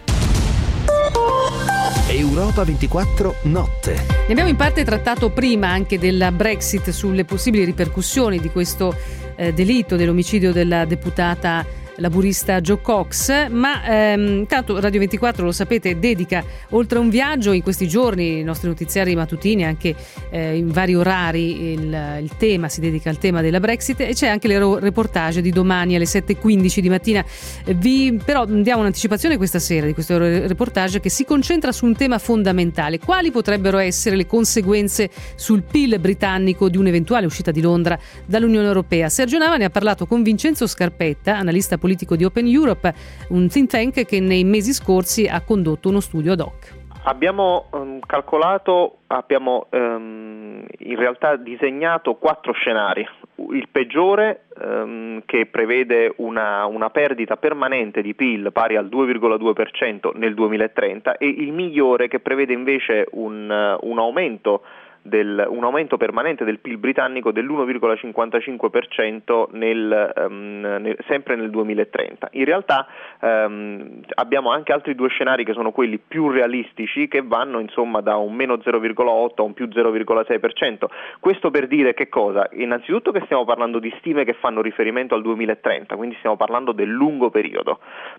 Europa ventiquattro Notte. Ne abbiamo in parte trattato prima anche della Brexit, sulle possibili ripercussioni di questo eh, delitto dell'omicidio della deputata laburista Joe Cox. Ma ehm, tanto Radio ventiquattro, lo sapete, dedica oltre a un viaggio in questi giorni, i nostri notiziari mattutini, anche eh, in vari orari, il, il tema si dedica al tema della Brexit, e c'è anche il reportage di domani alle sette e quindici di mattina. Vi però diamo un'anticipazione questa sera di questo reportage che si concentra su un tema fondamentale: quali potrebbero essere le conseguenze sul P I L britannico di un'eventuale uscita di Londra dall'Unione Europea. Sergio Nava ne ha parlato con Vincenzo Scarpetta, analista politico di Open Europe, un think tank che nei mesi scorsi ha condotto uno studio ad hoc. Abbiamo um, calcolato, abbiamo um, in realtà disegnato quattro scenari. Il peggiore, um, che prevede una, una perdita permanente di P I L pari al due virgola due per cento nel duemilatrenta, e il migliore, che prevede invece un, uh, un aumento Del, un aumento permanente del P I L britannico dell'uno virgola cinquantacinque per cento nel, um, nel, sempre nel duemilatrenta. In realtà um, abbiamo anche altri due scenari che sono quelli più realistici, che vanno insomma da un meno zero virgola otto a un più zero virgola sei per cento. Questo per dire che cosa? Innanzitutto che stiamo parlando di stime che fanno riferimento al duemilatrenta, quindi stiamo parlando del lungo periodo,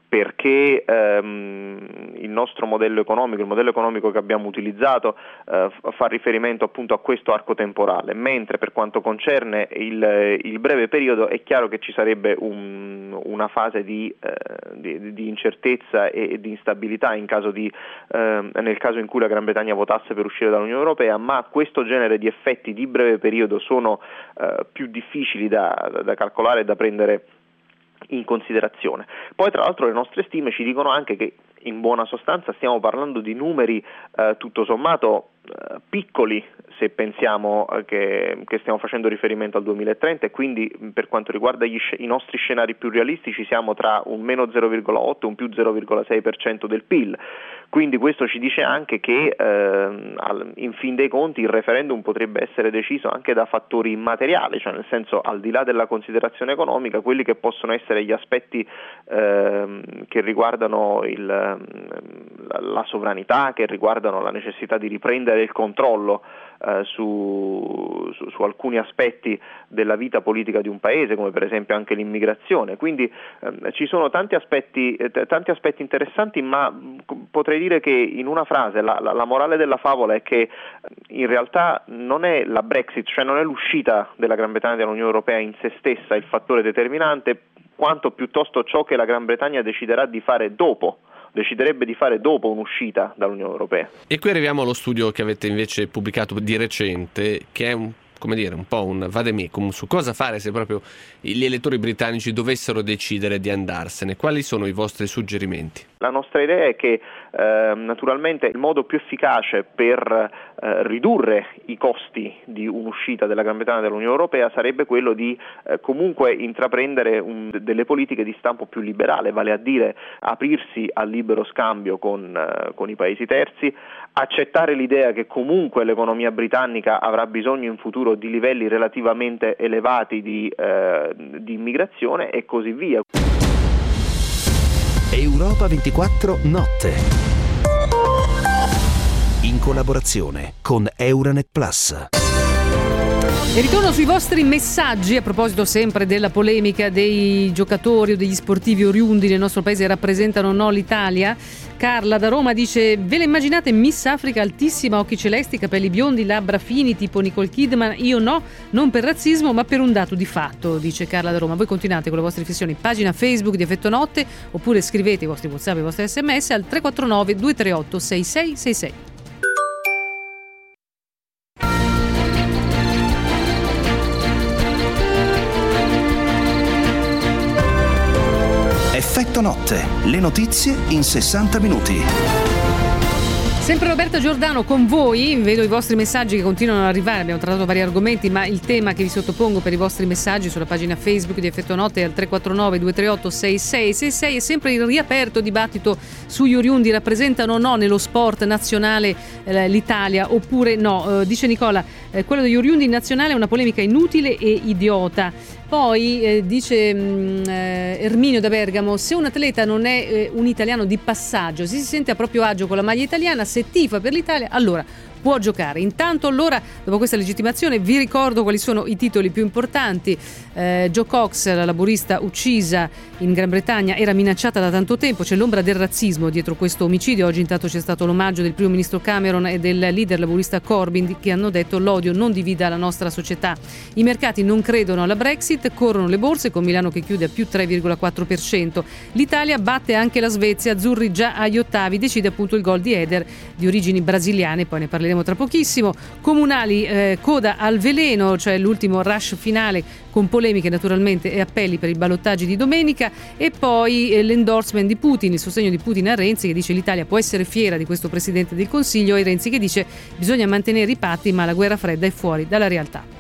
perché um, il nostro modello economico, il modello economico che abbiamo utilizzato uh, fa riferimento appunto a questo arco temporale, mentre per quanto concerne il, il breve periodo è chiaro che ci sarebbe un, una fase di, eh, di, di incertezza e di instabilità in caso di, eh, nel caso in cui la Gran Bretagna votasse per uscire dall'Unione Europea, ma questo genere di effetti di breve periodo sono eh, più difficili da, da calcolare e da prendere in considerazione. Poi tra l'altro le nostre stime ci dicono anche che in buona sostanza stiamo parlando di numeri eh, tutto sommato eh, piccoli, se pensiamo eh, che, che stiamo facendo riferimento al duemilatrenta, e quindi per quanto riguarda gli, i nostri scenari più realistici siamo tra un meno zero virgola otto e un più zero virgola sei per cento del P I L. Quindi questo ci dice anche che eh, in fin dei conti il referendum potrebbe essere deciso anche da fattori immateriali, cioè nel senso, al di là della considerazione economica, quelli che possono essere gli aspetti eh, che riguardano il, la, la sovranità, che riguardano la necessità di riprendere il controllo eh, su, su, su alcuni aspetti della vita politica di un paese, come per esempio anche l'immigrazione. Quindi eh, ci sono tanti aspetti, eh, tanti aspetti interessanti, ma potrei dire che in una frase la, la, la morale della favola è che in realtà non è la Brexit, cioè non è l'uscita della Gran Bretagna dall'Unione Europea in se stessa il fattore determinante, quanto piuttosto ciò che la Gran Bretagna deciderà di fare dopo, deciderebbe di fare dopo un'uscita dall'Unione Europea. E qui arriviamo allo studio che avete invece pubblicato di recente, che è un come dire, un po' un vademecum su cosa fare se proprio gli elettori britannici dovessero decidere di andarsene. Quali sono i vostri suggerimenti? La nostra idea è che eh, naturalmente il modo più efficace per eh, ridurre i costi di un'uscita della Gran Bretagna dall'Unione Europea sarebbe quello di eh, comunque intraprendere un, delle politiche di stampo più liberale, vale a dire aprirsi al libero scambio con, eh, con i paesi terzi, accettare l'idea che comunque l'economia britannica avrà bisogno in futuro di livelli relativamente elevati di, eh, di immigrazione e così via. Europa ventiquattro Notte, in collaborazione con Euranet Plus. E ritorno sui vostri messaggi a proposito sempre della polemica dei giocatori o degli sportivi oriundi nel nostro paese rappresentano o no l'Italia. Carla da Roma dice: ve la immaginate Miss Africa altissima, occhi celesti, capelli biondi, labbra fini tipo Nicole Kidman? Io no, non per razzismo ma per un dato di fatto, dice Carla da Roma. Voi continuate con le vostre riflessioni, pagina Facebook di Effetto Notte, oppure scrivete i vostri WhatsApp e i vostri sms al tre quattro nove due tre otto sei sei sei sei. Effetto Notte, le notizie in sessanta minuti. Sempre Roberta Giordano con voi, vedo i vostri messaggi che continuano ad arrivare, abbiamo trattato vari argomenti, ma il tema che vi sottopongo per i vostri messaggi sulla pagina Facebook di Effetto Notte è al tre quattro nove due tre otto sei sei sei sei, è sempre il riaperto dibattito sugli oriundi, rappresentano o no nello sport nazionale eh, l'Italia oppure no. Eh, dice Nicola, eh, quello degli oriundi in nazionale è una polemica inutile e idiota. Poi eh, dice mh, eh, Erminio da Bergamo, se un atleta non è eh, un italiano di passaggio, se si sente a proprio agio con la maglia italiana, se tifa per l'Italia, allora può giocare. Intanto allora, dopo questa legittimazione, vi ricordo quali sono i titoli più importanti. eh, Jo Cox, la laburista uccisa in Gran Bretagna, era minacciata da tanto tempo, c'è l'ombra del razzismo dietro questo omicidio. Oggi intanto c'è stato l'omaggio del primo ministro Cameron e del leader laburista Corbyn, che hanno detto: l'odio non divida la nostra società. I mercati non credono alla Brexit, corrono le borse con Milano che chiude a più tre virgola quattro per cento. L'Italia batte anche la Svezia, azzurri già agli ottavi, decide appunto il gol di Eder di origini brasiliane, poi ne parleremo tra pochissimo. Comunali, eh, coda al veleno, cioè l'ultimo rush finale con polemiche naturalmente e appelli per i ballottaggi di domenica, e poi eh, l'endorsement di Putin, il sostegno di Putin a Renzi, che dice l'Italia può essere fiera di questo Presidente del Consiglio, e Renzi che dice bisogna mantenere i patti ma la guerra fredda è fuori dalla realtà.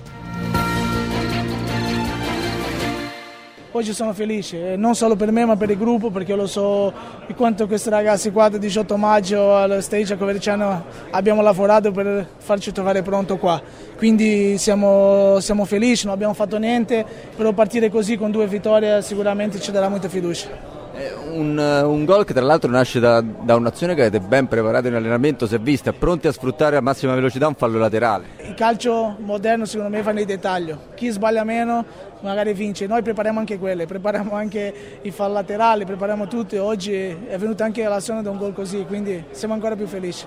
Oggi sono felice, non solo per me ma per il gruppo, perché io lo so di quanto questi ragazzi qua del diciotto maggio allo stage a Coverciano abbiamo lavorato per farci trovare pronto qua. Quindi siamo, siamo felici, non abbiamo fatto niente, però partire così con due vittorie sicuramente ci darà molta fiducia. Un, un gol che tra l'altro nasce da, da un'azione che avete ben preparato in allenamento, si è vista, pronti a sfruttare a massima velocità un fallo laterale. Il calcio moderno secondo me fa nei dettagli, chi sbaglia meno magari vince, noi prepariamo anche quelle, prepariamo anche il fallo laterale, prepariamo tutto, e oggi è venuta anche l'azione da un gol così, quindi siamo ancora più felici.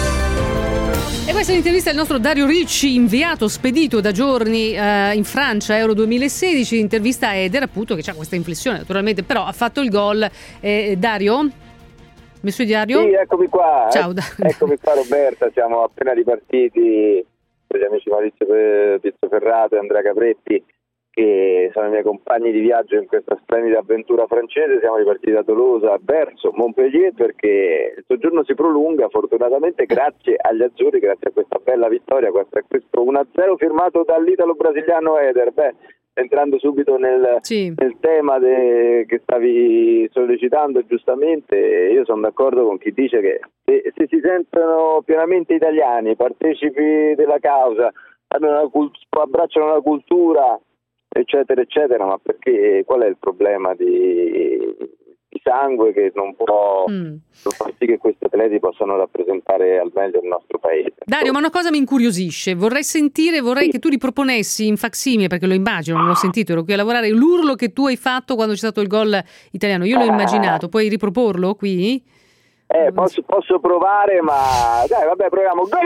E questa è l'intervista del nostro Dario Ricci, inviato, spedito da giorni eh, in Francia, Euro duemilasedici, intervista a Eder, appunto, che ha questa inflessione naturalmente, però ha fatto il gol. Eh, Dario? Messo Dario? Sì, eccomi qua. Ciao. Eh, eccomi qua Roberta, siamo appena ripartiti con gli amici Maurizio Pizzo Ferrato e Andrea Capretti, che sono i miei compagni di viaggio in questa splendida avventura francese. Siamo ripartiti da Tolosa verso Montpellier perché il soggiorno si prolunga, fortunatamente grazie agli azzurri, grazie a questa bella vittoria, questo, questo uno a zero firmato dall'italo-brasiliano Eder. Beh, entrando subito nel, sì. nel tema de, che stavi sollecitando giustamente, io sono d'accordo con chi dice che se, se si sentono pienamente italiani, partecipi della causa, hanno una cult- abbracciano la cultura, eccetera eccetera, ma perché qual è il problema di, di sangue che non può mm. far sì che questi atleti possano rappresentare al meglio il nostro paese? Dario, ma una cosa mi incuriosisce, vorrei sentire, vorrei sì. che tu riproponessi in facsimile, perché lo immagino, non l'ho sentito, ero qui a lavorare, l'urlo che tu hai fatto quando c'è stato il gol italiano, io l'ho immaginato, puoi riproporlo qui? Eh, posso, posso provare, ma dai, vabbè, proviamo. Gol,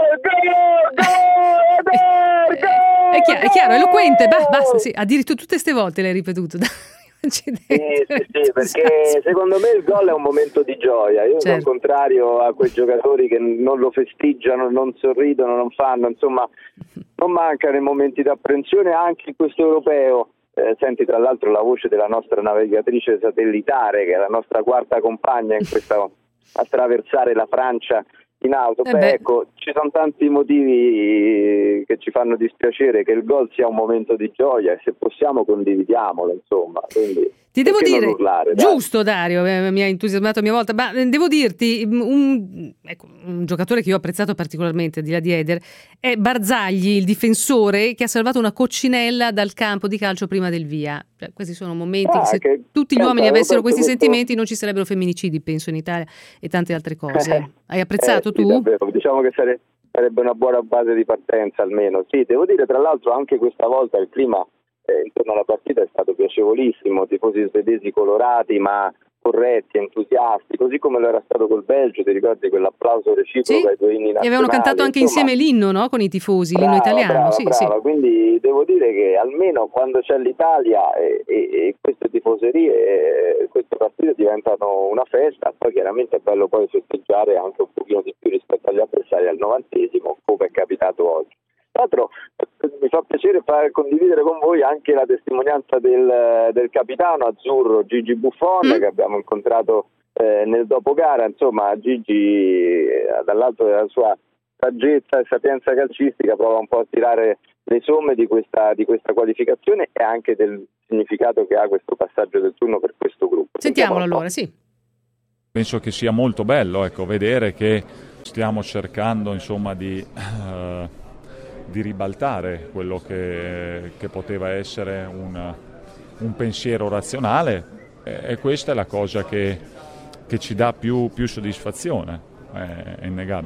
gol, gol, gol, è chiaro, è chiaro, è eloquente, bah, basta, sì, addirittura tutte ste volte l'hai ripetuto. Sì, sì, sì, perché secondo me il gol è un momento di gioia. Io certo. sono contrario a quei giocatori che non lo festeggiano, non sorridono, non fanno, insomma, non mancano i momenti di apprensione anche in questo europeo. Eh, senti tra l'altro la voce della nostra navigatrice satellitare, che è la nostra quarta compagna in questa attraversare la Francia in auto. Eh beh, ecco, ci sono tanti motivi che ci fanno dispiacere che il gol sia un momento di gioia, e se possiamo condividiamolo, insomma. Quindi ti devo dire, urlare, giusto Dario, eh, mi ha entusiasmato a mia volta, ma devo dirti, un, ecco, un giocatore che io ho apprezzato particolarmente, di là di Eder, è Barzagli, il difensore che ha salvato una coccinella dal campo di calcio prima del via. Cioè, questi sono momenti ah, che se che tutti gli uomini avessero questi questo... sentimenti non ci sarebbero femminicidi, penso, in Italia, e tante altre cose. Eh, Hai apprezzato eh, tu? Sì, davvero. Diciamo che sare- sarebbe una buona base di partenza almeno. Sì, devo dire tra l'altro anche questa volta il clima Eh, intorno alla partita è stato piacevolissimo, tifosi svedesi colorati ma corretti, entusiasti, così come lo era stato col Belgio, ti ricordi quell'applauso reciproco sì, ai due inni nazionali? E avevano cantato anche insomma, insieme l'inno, no? Con i tifosi, brava, l'inno italiano. Brava, sì, brava. Sì. Quindi devo dire che almeno quando c'è l'Italia e, e, e queste tifoserie, e queste partite diventano una festa. Poi chiaramente è bello poi festeggiare anche un pochino di più rispetto agli avversari al novantesimo, come è capitato oggi. Tra l'altro mi fa piacere far condividere con voi anche la testimonianza del, del capitano azzurro Gigi Buffon, mm. che abbiamo incontrato eh, nel dopogara. Insomma, Gigi eh, dall'alto della sua saggezza e sapienza calcistica prova un po' a tirare le somme di questa, di questa qualificazione e anche del significato che ha questo passaggio del turno per questo gruppo. Sentiamolo allora, sì. Penso che sia molto bello, ecco, vedere che stiamo cercando insomma di... Uh, di ribaltare quello che, che poteva essere un, un pensiero razionale, e, e questa è la cosa che, che ci dà più, più soddisfazione, è, è innegabile.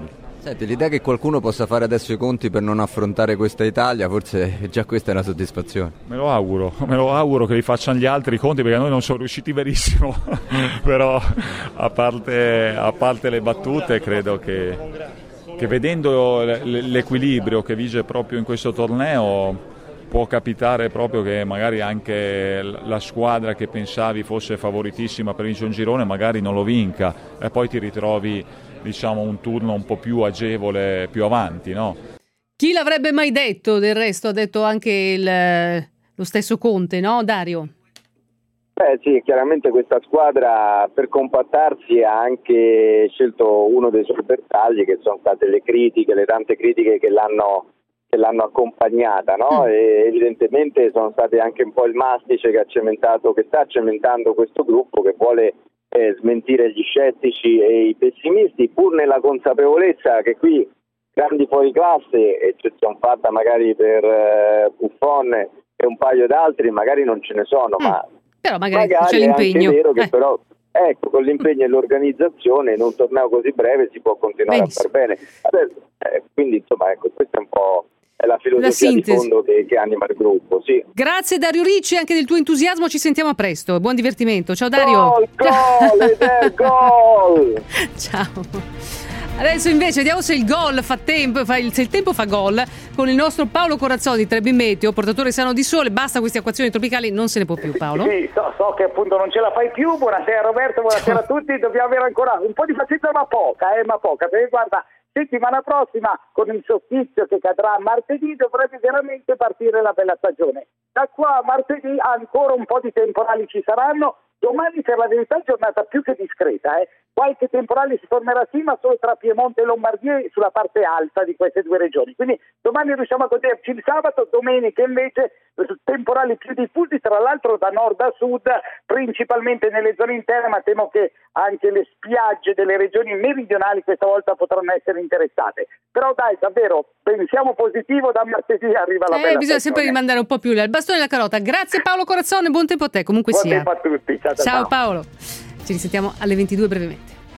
Senti, l'idea che qualcuno possa fare adesso i conti per non affrontare questa Italia, forse già questa è una soddisfazione. Me lo auguro, me lo auguro che li facciano gli altri i conti, perché a noi non sono riusciti benissimo, però a parte, a parte le battute credo che, che vedendo l'equilibrio che vige proprio in questo torneo può capitare proprio che magari anche la squadra che pensavi fosse favoritissima per vincere un girone magari non lo vinca e poi ti ritrovi, diciamo, un turno un po' più agevole più avanti, no? Chi l'avrebbe mai detto? Del resto ha detto anche il, lo stesso Conte, no Dario? Beh sì, chiaramente questa squadra per compattarsi ha anche scelto uno dei suoi bertagli, che sono state le critiche, le tante critiche che l'hanno che l'hanno accompagnata, no? E evidentemente sono state anche un po' il mastice che ha cementato, che sta cementando questo gruppo, che vuole eh, smentire gli scettici e i pessimisti, pur nella consapevolezza che qui grandi fuoriclasse, eccezione fatta magari per eh, Buffon e un paio d'altri, magari non ce ne sono, mm. ma però magari, magari c'è l'impegno. È anche vero che eh. però ecco, con l'impegno e l'organizzazione in un torneo così breve si può continuare Benissimo. a far bene. Adesso, eh, quindi insomma, ecco, questa è un po' è la filosofia la di fondo che, che anima il gruppo. Sì. Grazie Dario Ricci anche del tuo entusiasmo, ci sentiamo a presto. Buon divertimento. Ciao Dario. Gol, gol, ed è gol. Ciao. Adesso invece vediamo se il gol fa tempo, fa il, se il tempo fa gol con il nostro Paolo Corazzoni, Trebi Meteo, portatore sano di sole. Basta queste acquazioni tropicali, non se ne può più, Paolo. Sì, so, so che appunto non ce la fai più. Buonasera Roberto, buonasera Ciao. a tutti. Dobbiamo avere ancora un po' di pazienza, ma poca, eh, ma poca, perché guarda, settimana prossima con il solstizio che cadrà martedì dovrebbe veramente partire la bella stagione. Da qua a martedì ancora un po' di temporali ci saranno. Domani per la verità è giornata più che discreta, eh. Qualche temporale si formerà sì, ma solo tra Piemonte e Lombardia e sulla parte alta di queste due regioni. Quindi domani riusciamo a goderci il sabato, domenica invece temporali più diffusi, tra l'altro da nord a sud, principalmente nelle zone interne, ma temo che anche le spiagge delle regioni meridionali questa volta potranno essere interessate. Però dai, davvero, pensiamo positivo, da martedì arriva la eh, bella bisogna stagione. sempre rimandare un po' più il bastone e la carota. Grazie Paolo Corazzone, buon tempo a te, comunque buon sia. Buon tempo a tutti, ciao, ciao, ciao ciao. Paolo, ci risentiamo alle ventidue brevemente.